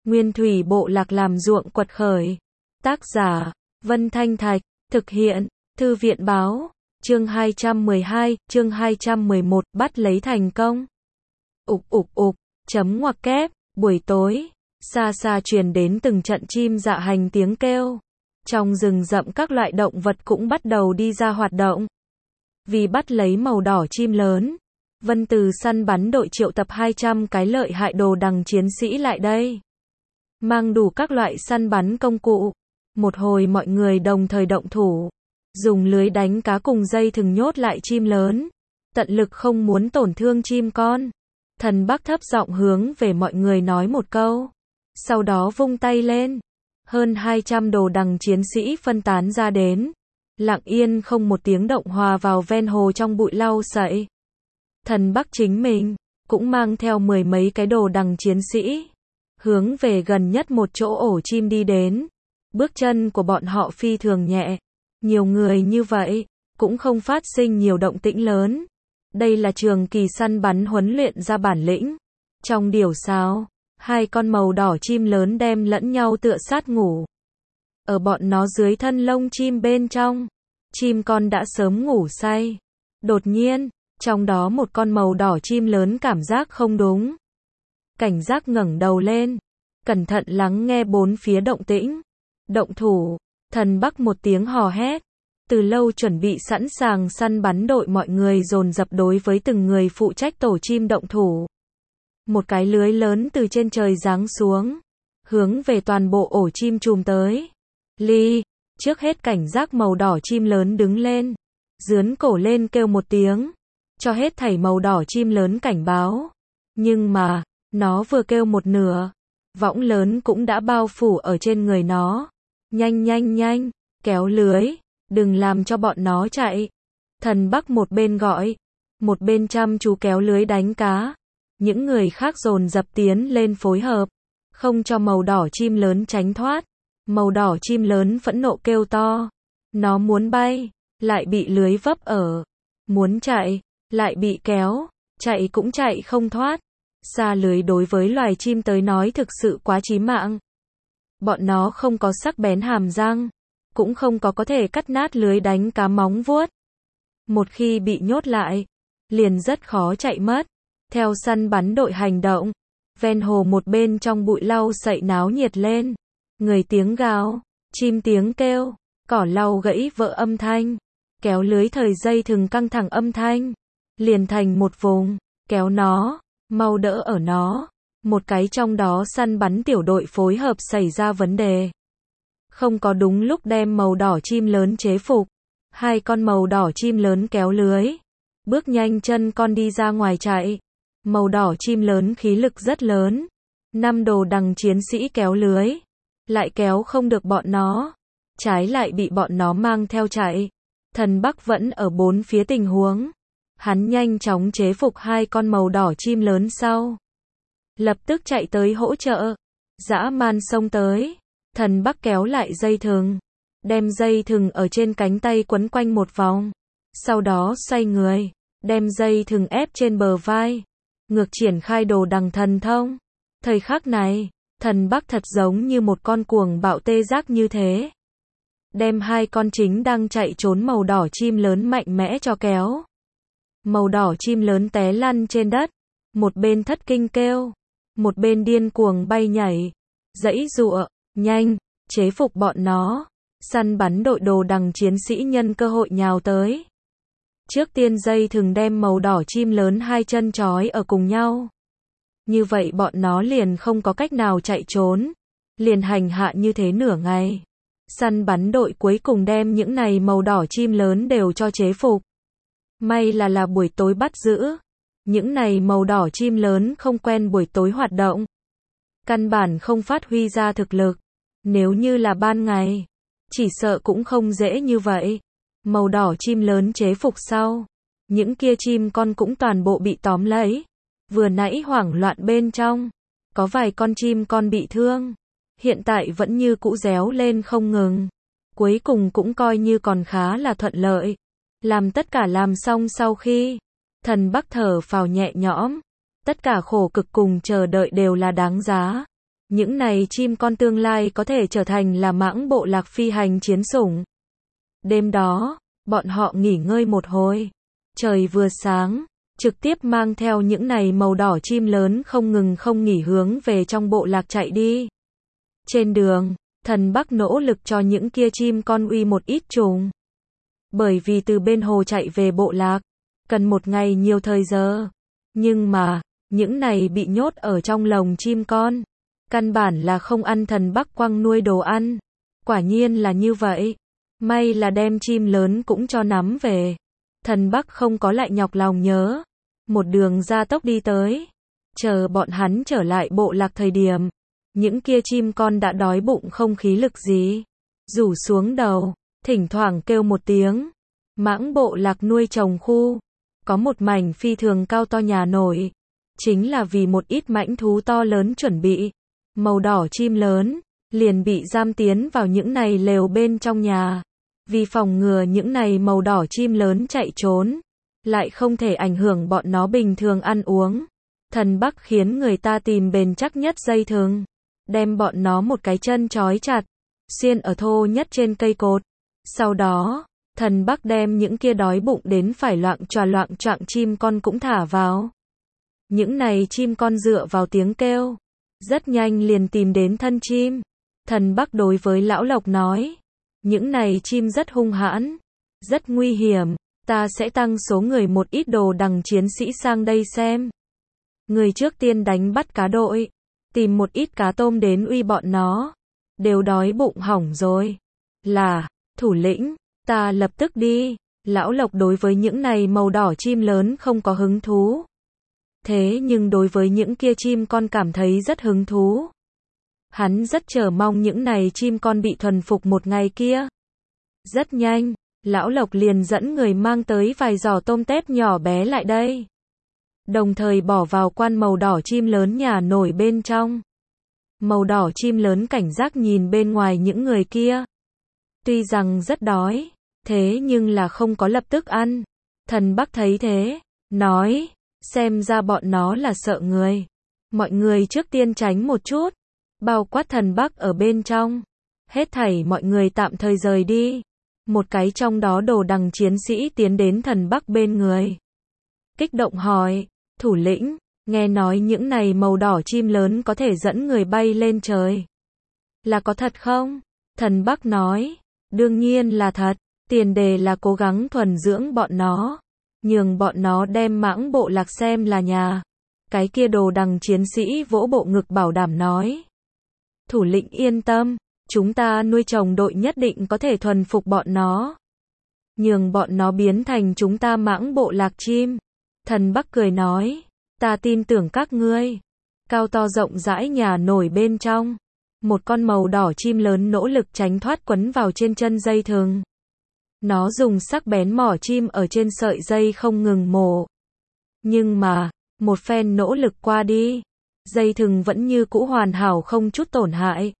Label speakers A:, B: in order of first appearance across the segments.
A: Nguyên thủy bộ lạc làm ruộng quật khởi. Tác giả, Vân Thanh Thạch, thực hiện, Thư viện báo, chương 212, chương 211, bắt lấy thành công. Chấm ngoặc kép, buổi tối, xa xa truyền đến từng trận chim dạ hành tiếng kêu. Trong rừng rậm các loại động vật cũng bắt đầu đi ra hoạt động. Vì bắt lấy màu đỏ chim lớn, Vân Từ săn bắn đội triệu tập 200 cái lợi hại đồ đằng chiến sĩ lại đây. Mang đủ các loại săn bắn công cụ. Một hồi mọi người đồng thời động thủ. Dùng lưới đánh cá cùng dây thừng nhốt lại chim lớn. Tận lực không muốn tổn thương chim con. Thần Bắc thấp giọng hướng về mọi người nói một câu. Sau đó vung tay lên. Hơn 200 đồ đằng chiến sĩ phân tán ra đến. Lặng yên không một tiếng động hòa vào ven hồ trong bụi lau sậy. Thần Bắc chính mình cũng mang theo 10 mấy cái đồ đằng chiến sĩ. Hướng về gần nhất một chỗ ổ chim đi đến. Bước chân của bọn họ phi thường nhẹ. Nhiều người như vậy, cũng không phát sinh nhiều động tĩnh lớn. Đây là trường kỳ săn bắn huấn luyện ra bản lĩnh. Trong điểu sao, 2 con màu đỏ chim lớn đem lẫn nhau tựa sát ngủ. Ở bọn nó dưới thân lông chim bên trong, chim con đã sớm ngủ say. Đột nhiên, trong đó một con màu đỏ chim lớn cảm giác không đúng. Cảnh giác ngẩng đầu lên, cẩn thận lắng nghe bốn phía động tĩnh. Động thủ, Thần Bắc một tiếng hò hét. Từ lâu chuẩn bị sẵn sàng săn bắn đội mọi người dồn dập đối với từng người phụ trách tổ chim động thủ. Một cái lưới lớn từ trên trời giáng xuống, hướng về toàn bộ ổ chim chùm tới. Trước hết cảnh giác màu đỏ chim lớn đứng lên, dướn cổ lên kêu một tiếng, cho hết thảy màu đỏ chim lớn cảnh báo. Nhưng mà, nó vừa kêu một nửa, võng lớn cũng đã bao phủ ở trên người nó. Nhanh, kéo lưới, đừng làm cho bọn nó chạy. Thần Bắc một bên gọi, một bên chăm chú kéo lưới đánh cá. Những người khác dồn dập tiến lên phối hợp, không cho màu đỏ chim lớn tránh thoát. Màu đỏ chim lớn phẫn nộ kêu to. Nó muốn bay, lại bị lưới vấp ở. Muốn chạy, lại bị kéo, chạy cũng chạy không thoát. Xa lưới đối với loài chim tới nói thực sự quá chí mạng. Bọn nó không có sắc bén hàm răng, cũng không có thể cắt nát lưới đánh cá móng vuốt. Một khi bị nhốt lại, liền rất khó chạy mất. Theo săn bắn đội hành động, ven hồ một bên trong bụi lau sậy náo nhiệt lên. Người tiếng gào, chim tiếng kêu, cỏ lau gãy vỡ âm thanh, kéo lưới thời dây thừng căng thẳng âm thanh. Liền thành một vùng, kéo nó, mau đỡ ở nó. Một cái trong đó săn bắn tiểu đội phối hợp xảy ra vấn đề. Không có đúng lúc đem màu đỏ chim lớn chế phục. 2 con màu đỏ chim lớn kéo lưới. Bước nhanh chân con đi ra ngoài chạy. Màu đỏ chim lớn khí lực rất lớn. 5 đồ đằng chiến sĩ kéo lưới. Lại kéo không được bọn nó. Trái lại bị bọn nó mang theo chạy. Thần Bắc vẫn ở bốn phía tình huống. Hắn nhanh chóng chế phục 2 con màu đỏ chim lớn sau. Lập tức chạy tới hỗ trợ. Dã man xông tới. Thần Bắc kéo lại dây thừng. Đem dây thừng ở trên cánh tay quấn quanh một vòng. Sau đó xoay người. Đem dây thừng ép trên bờ vai. Ngược triển khai đồ đằng thần thông. Thời khắc này, Thần Bắc thật giống như một con cuồng bạo tê giác như thế. Đem 2 con chính đang chạy trốn màu đỏ chim lớn mạnh mẽ cho kéo. Màu đỏ chim lớn té lăn trên đất. Một bên thất kinh kêu. Một bên điên cuồng bay nhảy. Giãy giụa, nhanh, chế phục bọn nó. Săn bắn đội đồ đằng chiến sĩ nhân cơ hội nhào tới. Trước tiên dây thừng đem màu đỏ chim lớn 2 chân trói ở cùng nhau. Như vậy bọn nó liền không có cách nào chạy trốn. Liền hành hạ như thế nửa ngày. Săn bắn đội cuối cùng đem những này màu đỏ chim lớn đều cho chế phục. May là buổi tối bắt giữ. Những này màu đỏ chim lớn không quen buổi tối hoạt động. Căn bản không phát huy ra thực lực. Nếu như là ban ngày, chỉ sợ cũng không dễ như vậy. Màu đỏ chim lớn chế phục sau. Những kia chim con cũng toàn bộ bị tóm lấy. Vừa nãy hoảng loạn bên trong. Có vài con chim con bị thương. Hiện tại vẫn như cũ réo lên không ngừng. Cuối cùng cũng coi như còn khá là thuận lợi. Làm tất cả làm xong sau khi. Thần Bắc thở phào nhẹ nhõm. Tất cả khổ cực cùng chờ đợi đều là đáng giá. Những này chim con tương lai có thể trở thành là mãng bộ lạc phi hành chiến sủng. Đêm đó, bọn họ nghỉ ngơi một hồi. Trời vừa sáng, trực tiếp mang theo những này màu đỏ chim lớn không ngừng không nghỉ hướng về trong bộ lạc chạy đi. Trên đường, Thần Bắc nỗ lực cho những kia chim con uy một ít trùng. Bởi vì từ bên hồ chạy về bộ lạc, cần một ngày nhiều thời giờ. Nhưng mà, những này bị nhốt ở trong lồng chim con. Căn bản là không ăn Thần Bắc quăng nuôi đồ ăn. Quả nhiên là như vậy. May là đem chim lớn cũng cho nắm về. Thần Bắc không có lại nhọc lòng nhớ. Một đường gia tốc đi tới. Chờ bọn hắn trở lại bộ lạc thời điểm. Những kia chim con đã đói bụng không khí lực gì. Rủ xuống đầu, thỉnh thoảng kêu một tiếng. Mãng bộ lạc nuôi trồng khu. Có một mảnh phi thường cao to nhà nổi. Chính là vì một ít mãnh thú to lớn chuẩn bị. Màu đỏ chim lớn, liền bị giam tiến vào những này lều bên trong nhà. Vì phòng ngừa những này màu đỏ chim lớn chạy trốn. Lại không thể ảnh hưởng bọn nó bình thường ăn uống. Thần Bắc khiến người ta tìm bền chắc nhất dây thừng. Đem bọn nó một cái chân trói chặt. Xiên ở thô nhất trên cây cột. Sau đó, Thần Bắc đem những kia đói bụng đến phải loạng choạng chim con cũng thả vào. Những này chim con dựa vào tiếng kêu. Rất nhanh liền tìm đến thân chim. Thần Bắc đối với Lão Lộc nói. Những này chim rất hung hãn. Rất nguy hiểm. Ta sẽ tăng số người một ít đồ đằng chiến sĩ sang đây xem. Người trước tiên đánh bắt cá đội. Tìm một ít cá tôm đến uy bọn nó. Đều đói bụng hỏng rồi. Là, thủ lĩnh, ta lập tức đi. Lão Lộc đối với những này màu đỏ chim lớn không có hứng thú. Thế nhưng đối với những kia chim con cảm thấy rất hứng thú. Hắn rất chờ mong những này chim con bị thuần phục một ngày kia. Rất nhanh, Lão Lộc liền dẫn người mang tới vài giỏ tôm tép nhỏ bé lại đây. Đồng thời bỏ vào quan màu đỏ chim lớn nhà nổi bên trong. Màu đỏ chim lớn cảnh giác nhìn bên ngoài những người kia. Tuy rằng rất đói, thế nhưng là không có lập tức ăn. Thần Bắc thấy thế, nói, xem ra bọn nó là sợ người. Mọi người trước tiên tránh một chút. Bao quát Thần Bắc ở bên trong. Hết thảy mọi người tạm thời rời đi. Một cái trong đó đồ đằng chiến sĩ tiến đến Thần Bắc bên người. Kích động hỏi, thủ lĩnh, nghe nói những này màu đỏ chim lớn có thể dẫn người bay lên trời. Là có thật không? Thần Bắc nói, đương nhiên là thật, tiền đề là cố gắng thuần dưỡng bọn nó. Nhường bọn nó đem mãng bộ lạc xem là nhà. Cái kia đồ đằng chiến sĩ vỗ bộ ngực bảo đảm nói. Thủ lĩnh yên tâm, chúng ta nuôi trồng đội nhất định có thể thuần phục bọn nó. Nhường bọn nó biến thành chúng ta mãng bộ lạc chim. Thần Bắc cười nói, ta tin tưởng các ngươi. Cao to rộng rãi nhà nổi bên trong. Một con màu đỏ chim lớn nỗ lực tránh thoát quấn vào trên chân dây thừng. Nó dùng sắc bén mỏ chim ở trên sợi dây không ngừng mổ. Nhưng mà, một phen nỗ lực qua đi, dây thừng vẫn như cũ hoàn hảo không chút tổn hại.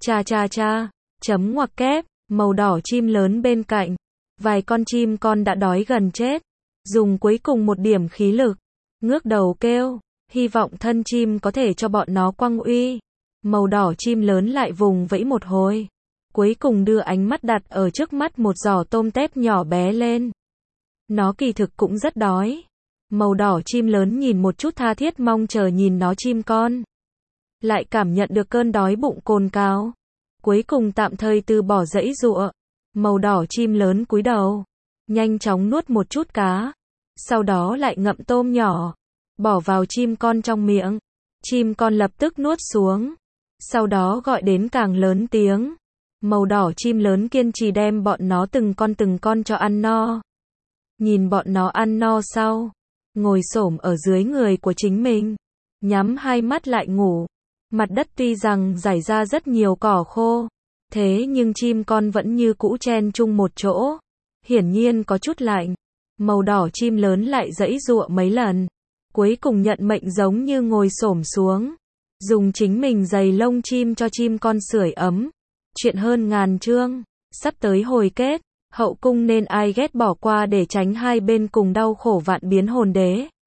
A: Chấm ngoặc kép, màu đỏ chim lớn bên cạnh. Vài con chim con đã đói gần chết. Dùng cuối cùng một điểm khí lực. Ngước đầu kêu, hy vọng thân chim có thể cho bọn nó quăng uy. Màu đỏ chim lớn lại vùng vẫy một hồi. Cuối cùng đưa ánh mắt đặt ở trước mắt một giỏ tôm tép nhỏ bé lên. Nó kỳ thực cũng rất đói. Màu đỏ chim lớn nhìn một chút tha thiết mong chờ nhìn nó chim con. Lại cảm nhận được cơn đói bụng cồn cào. Cuối cùng tạm thời từ bỏ giãy giụa. Màu đỏ chim lớn cúi đầu. Nhanh chóng nuốt một chút cá. Sau đó lại ngậm tôm nhỏ. Bỏ vào chim con trong miệng. Chim con lập tức nuốt xuống. Sau đó gọi đến càng lớn tiếng. Màu đỏ chim lớn kiên trì đem bọn nó từng con cho ăn no. Nhìn bọn nó ăn no sau. Ngồi xổm ở dưới người của chính mình. Nhắm hai mắt lại ngủ. Mặt đất tuy rằng rải ra rất nhiều cỏ khô. Thế nhưng chim con vẫn như cũ chen chung một chỗ. Hiển nhiên có chút lạnh. Màu đỏ chim lớn lại giãy giụa mấy lần. Cuối cùng nhận mệnh giống như ngồi xổm xuống. Dùng chính mình giày lông chim cho chim con sưởi ấm. Chuyện hơn ngàn chương. Sắp tới hồi kết. Hậu cung nên ai ghét bỏ qua để tránh hai bên cùng đau khổ vạn biến hồn đế.